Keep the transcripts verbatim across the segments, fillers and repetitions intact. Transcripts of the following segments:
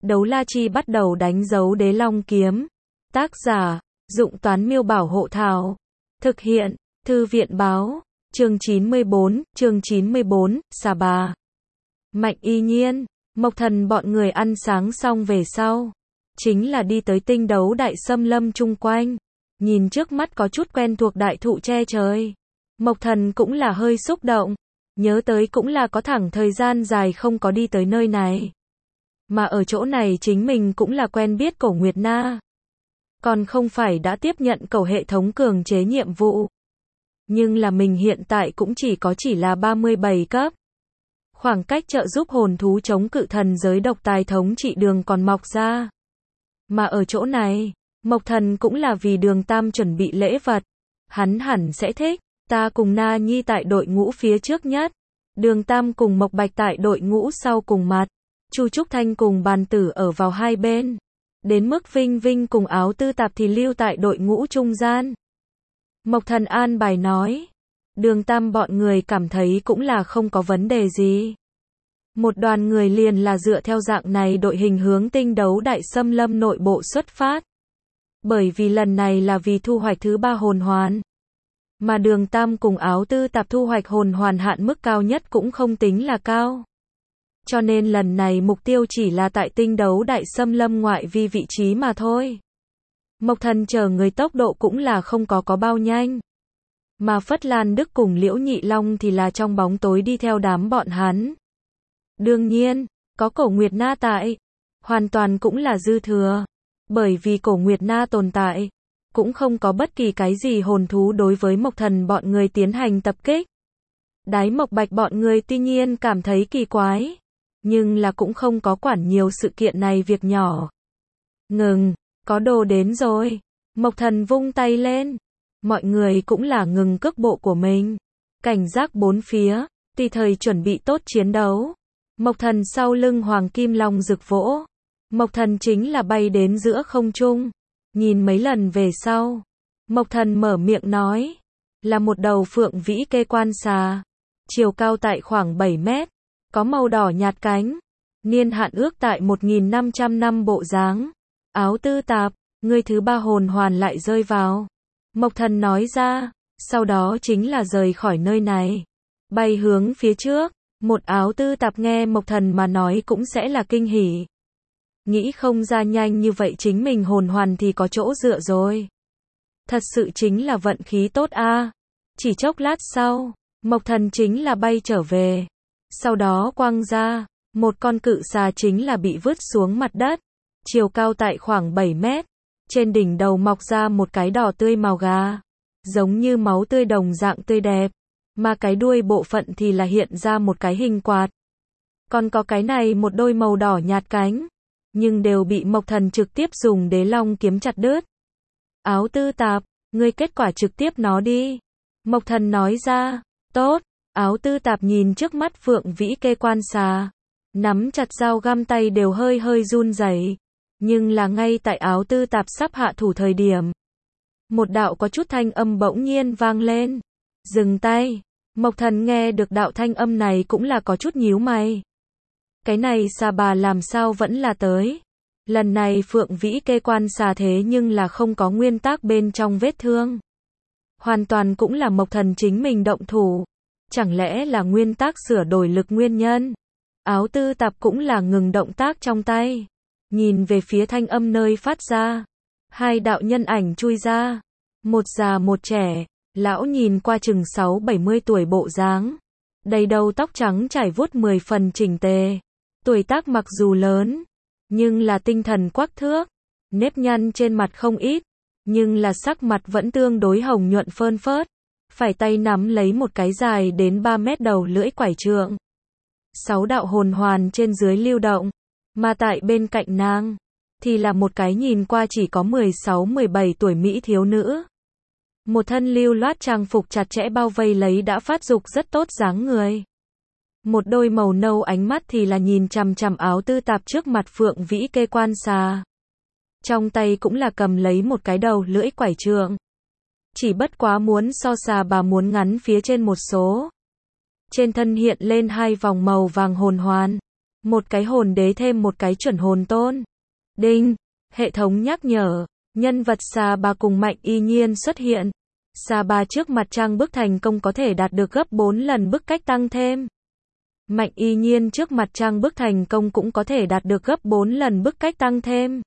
Đấu la chi bắt đầu đánh dấu đế long kiếm. Tác giả, Dụng Toán Miêu Bảo Hộ Thảo. Thực hiện, Thư viện Báo. Chương chín mươi bốn, chương chín mươi bốn, Xà Bà. Mạnh Y Nhiên, Mộc Thần bọn người ăn sáng xong về sau. Chính là đi tới tinh đấu đại xâm lâm chung quanh. Nhìn trước mắt có chút quen thuộc đại thụ che trời. Mộc Thần cũng là hơi xúc động. Nhớ tới cũng là có thẳng thời gian dài không có đi tới nơi này. Mà ở chỗ này chính mình cũng là quen biết Cổ Nguyệt Na. Còn không phải đã tiếp nhận cầu hệ thống cường chế nhiệm vụ. Nhưng là mình hiện tại cũng chỉ có chỉ là ba mươi bảy cấp. Khoảng cách trợ giúp hồn thú chống cự thần giới độc tài thống trị Đường còn mọc ra. Mà ở chỗ này, Mộc Thần cũng là vì Đường Tam chuẩn bị lễ vật. Hắn hẳn sẽ thích. Ta cùng Na Nhi tại đội ngũ phía trước nhất. Đường Tam cùng Mộc Bạch tại đội ngũ sau cùng mặt. Chu Trúc Thanh cùng Bàn Tử ở vào hai bên. Đến mức Vinh Vinh cùng Áo Tư Tạp thì lưu tại đội ngũ trung gian. Mộc Thần an bài nói. Đường Tam bọn người cảm thấy cũng là không có vấn đề gì. Một đoàn người liền là dựa theo dạng này đội hình hướng tinh đấu đại xâm lâm nội bộ xuất phát. Bởi vì lần này là vì thu hoạch thứ ba hồn hoàn. Mà Đường Tam cùng Áo Tư Tạp thu hoạch hồn hoàn hạn mức cao nhất cũng không tính là cao. Cho nên lần này mục tiêu chỉ là tại tinh đấu đại xâm lâm ngoại vi vị trí mà thôi. Mộc Thần chờ người tốc độ cũng là không có có bao nhanh. Mà Phất Lan Đức cùng Liễu Nhị Long thì là trong bóng tối đi theo đám bọn hắn. Đương nhiên, có Cổ Nguyệt Na tại. Hoàn toàn cũng là dư thừa. Bởi vì Cổ Nguyệt Na tồn tại. Cũng không có bất kỳ cái gì hồn thú đối với Mộc Thần bọn người tiến hành tập kích. Đái Mộc Bạch bọn người tuy nhiên cảm thấy kỳ quái. Nhưng là cũng không có quản nhiều sự kiện này việc nhỏ. Ngừng, có đồ đến rồi. Mộc Thần vung tay lên. Mọi người cũng là ngừng cước bộ của mình. Cảnh giác bốn phía, tùy thời chuẩn bị tốt chiến đấu. Mộc Thần sau lưng Hoàng Kim Long rực vỗ. Mộc Thần chính là bay đến giữa không trung. Nhìn mấy lần về sau. Mộc Thần mở miệng nói. Là một đầu phượng vĩ kê quan xà. Chiều cao tại khoảng bảy mét. Có màu đỏ nhạt cánh. Niên hạn ước tại một nghìn năm trăm năm bộ dáng. Áo Tư Tạp, ngươi thứ ba hồn hoàn lại rơi vào. Mộc Thần nói ra. Sau đó chính là rời khỏi nơi này. Bay hướng phía trước. Một Áo Tư Tạp nghe Mộc Thần mà nói cũng sẽ là kinh hỉ. Nghĩ không ra nhanh như vậy chính mình hồn hoàn thì có chỗ dựa rồi. Thật sự chính là vận khí tốt a. Chỉ chốc lát sau, Mộc Thần chính là bay trở về. Sau đó quăng ra, một con cự xà chính là bị vứt xuống mặt đất. Chiều cao tại khoảng bảy mét. Trên đỉnh đầu mọc ra một cái đỏ tươi màu gà. Giống như máu tươi đồng dạng tươi đẹp. Mà cái đuôi bộ phận thì là hiện ra một cái hình quạt. Còn có cái này một đôi màu đỏ nhạt cánh. Nhưng đều bị Mộc Thần trực tiếp dùng đế long kiếm chặt đứt. Áo Tư Tạp, ngươi kết quả trực tiếp nó đi. Mộc Thần nói ra, tốt. Áo Tư Tạp nhìn trước mắt phượng vĩ kê quan xà. Nắm chặt dao găm tay đều hơi hơi run rẩy. Nhưng là ngay tại Áo Tư Tạp sắp hạ thủ thời điểm. Một đạo có chút thanh âm bỗng nhiên vang lên. Dừng tay. Mộc Thần nghe được đạo thanh âm này cũng là có chút nhíu mày. Cái này xà bà làm sao vẫn là tới. Lần này phượng vĩ kê quan xà thế nhưng là không có nguyên tắc bên trong vết thương. Hoàn toàn cũng là Mộc Thần chính mình động thủ. Chẳng lẽ là nguyên tắc sửa đổi lực nguyên nhân. Áo Tư Tạp cũng là ngừng động tác trong tay. Nhìn về phía thanh âm nơi phát ra. Hai đạo nhân ảnh chui ra. Một già một trẻ. Lão nhìn qua chừng sáu bảy mươi tuổi bộ dáng. Đầy đầu tóc trắng trải vuốt mười phần chỉnh tề. Tuổi tác mặc dù lớn. Nhưng là tinh thần quắc thước. Nếp nhăn trên mặt không ít. Nhưng là sắc mặt vẫn tương đối hồng nhuận phơn phớt. Phải tay nắm lấy một cái dài đến ba mét đầu lưỡi quải trượng. Sáu đạo hồn hoàn trên dưới lưu động. Mà tại bên cạnh nàng. Thì là một cái nhìn qua chỉ có mười sáu mười bảy tuổi mỹ thiếu nữ. Một thân lưu loát trang phục chặt chẽ bao vây lấy đã phát dục rất tốt dáng người. Một đôi màu nâu ánh mắt thì là nhìn chằm chằm Áo Tư Tạp trước mặt phượng vĩ kê quan xà. Trong tay cũng là cầm lấy một cái đầu lưỡi quải trượng. Chỉ bất quá muốn so xà bà muốn ngắn phía trên một số. Trên thân hiện lên hai vòng màu vàng hồn hoàn. Một cái hồn đế thêm một cái chuẩn hồn tôn. Đinh, hệ thống nhắc nhở, nhân vật Sa Ba cùng Mạnh Y Nhiên xuất hiện. Sa Ba trước mặt trang bức thành công có thể đạt được gấp bốn lần bức cách tăng thêm. Mạnh Y Nhiên trước mặt trang bức thành công cũng có thể đạt được gấp bốn lần bức cách tăng thêm.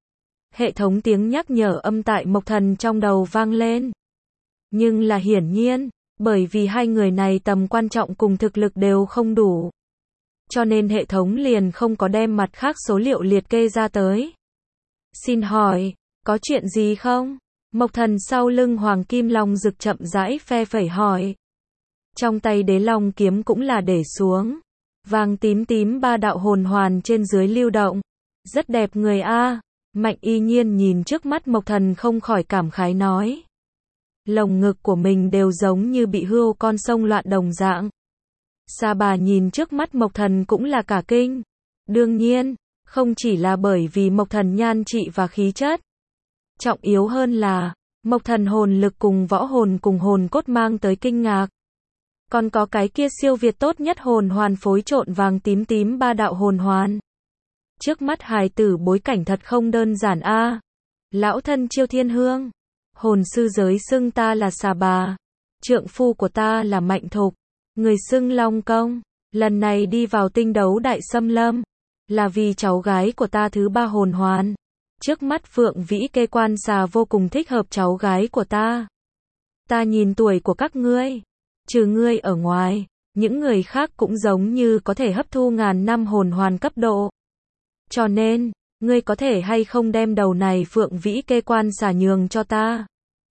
Hệ thống tiếng nhắc nhở âm tại Mộc Thần trong đầu vang lên. Nhưng là hiển nhiên, bởi vì hai người này tầm quan trọng cùng thực lực đều không đủ. Cho nên hệ thống liền không có đem mặt khác số liệu liệt kê ra tới. Xin hỏi, có chuyện gì không? Mộc Thần sau lưng Hoàng Kim Long Dực chậm rãi phe phẩy hỏi. Trong tay Đế Long kiếm cũng là để xuống. Vàng tím tím ba đạo hồn hoàn trên dưới lưu động. Rất đẹp người a. Mạnh Y Nhiên nhìn trước mắt Mộc Thần không khỏi cảm khái nói. Lồng ngực của mình đều giống như bị hươu con sông loạn đồng dạng. Sa Bà nhìn trước mắt Mộc Thần cũng là cả kinh. Đương nhiên, không chỉ là bởi vì Mộc Thần nhan trị và khí chất. Trọng yếu hơn là, Mộc Thần hồn lực cùng võ hồn cùng hồn cốt mang tới kinh ngạc. Còn có cái kia siêu việt tốt nhất hồn hoàn phối trộn vàng tím tím ba đạo hồn hoàn. Trước mắt hài tử bối cảnh thật không đơn giản a. Lão thân Chiêu Thiên Hương. Hồn sư giới xưng ta là Sa Bà. Trượng phu của ta là Mạnh Thục. Người xưng Long Công. Lần này đi vào tinh đấu đại xâm lâm. Là vì cháu gái của ta thứ ba hồn hoàn. Trước mắt Phượng Vĩ Kê Quan Xà vô cùng thích hợp cháu gái của ta. Ta nhìn tuổi của các ngươi. Trừ ngươi ở ngoài, những người khác cũng giống như có thể hấp thu ngàn năm hồn hoàn cấp độ. Cho nên, ngươi có thể hay không đem đầu này Phượng Vĩ Kê Quan Xà nhường cho ta.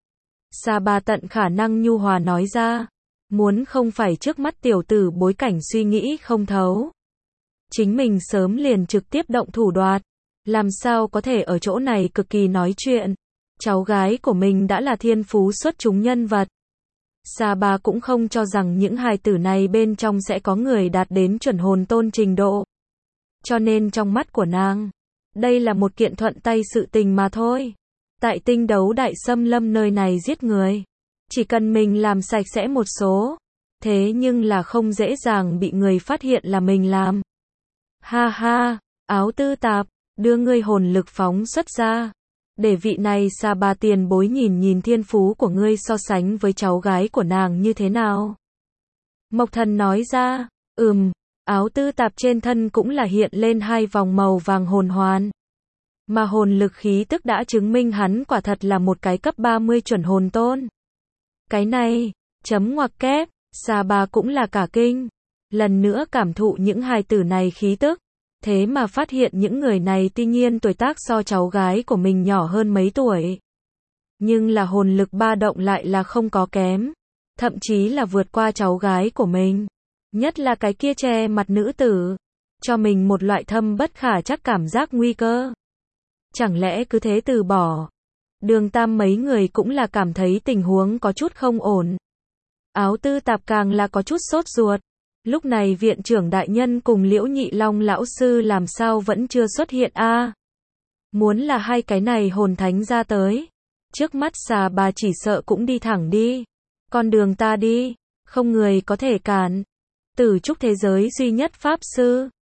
Sa Ba tận khả năng nhu hòa nói ra. Muốn không phải trước mắt tiểu tử bối cảnh suy nghĩ không thấu. Chính mình sớm liền trực tiếp động thủ đoạt. Làm sao có thể ở chỗ này cực kỳ nói chuyện. Cháu gái của mình đã là thiên phú xuất chúng nhân vật. Sa Ba cũng không cho rằng những hài tử này bên trong sẽ có người đạt đến chuẩn hồn tôn trình độ. Cho nên trong mắt của nàng, đây là một kiện thuận tay sự tình mà thôi. Tại tinh đấu đại xâm lâm nơi này giết người, chỉ cần mình làm sạch sẽ một số, thế nhưng là không dễ dàng bị người phát hiện là mình làm. Ha ha, Áo Tư Tạp, đưa ngươi hồn lực phóng xuất ra. Để vị này Sa Ba tiền bối nhìn nhìn thiên phú của ngươi so sánh với cháu gái của nàng như thế nào. Mộc Thần nói ra, ừm, Áo Tư Tạp trên thân cũng là hiện lên hai vòng màu vàng hồn hoàn. Mà hồn lực khí tức đã chứng minh hắn quả thật là một cái cấp ba mươi chuẩn hồn tôn. Cái này, chấm ngoặc kép, Sa Ba cũng là cả kinh. Lần nữa cảm thụ những hài tử này khí tức. Thế mà phát hiện những người này tuy nhiên tuổi tác so cháu gái của mình nhỏ hơn mấy tuổi. Nhưng là hồn lực ba động lại là không có kém. Thậm chí là vượt qua cháu gái của mình. Nhất là cái kia che mặt nữ tử. Cho mình một loại thâm bất khả chắc cảm giác nguy cơ. Chẳng lẽ cứ thế từ bỏ. Đường Tam mấy người cũng là cảm thấy tình huống có chút không ổn. Áo Tư Tạp càng là có chút sốt ruột. Lúc này viện trưởng đại nhân cùng Liễu Nhị Long lão sư làm sao vẫn chưa xuất hiện a? À, muốn là hai cái này hồn thánh ra tới. Trước mắt Sa Bà chỉ sợ cũng đi thẳng đi. Con đường ta đi, không người có thể cản. Tử trúc thế giới duy nhất pháp sư.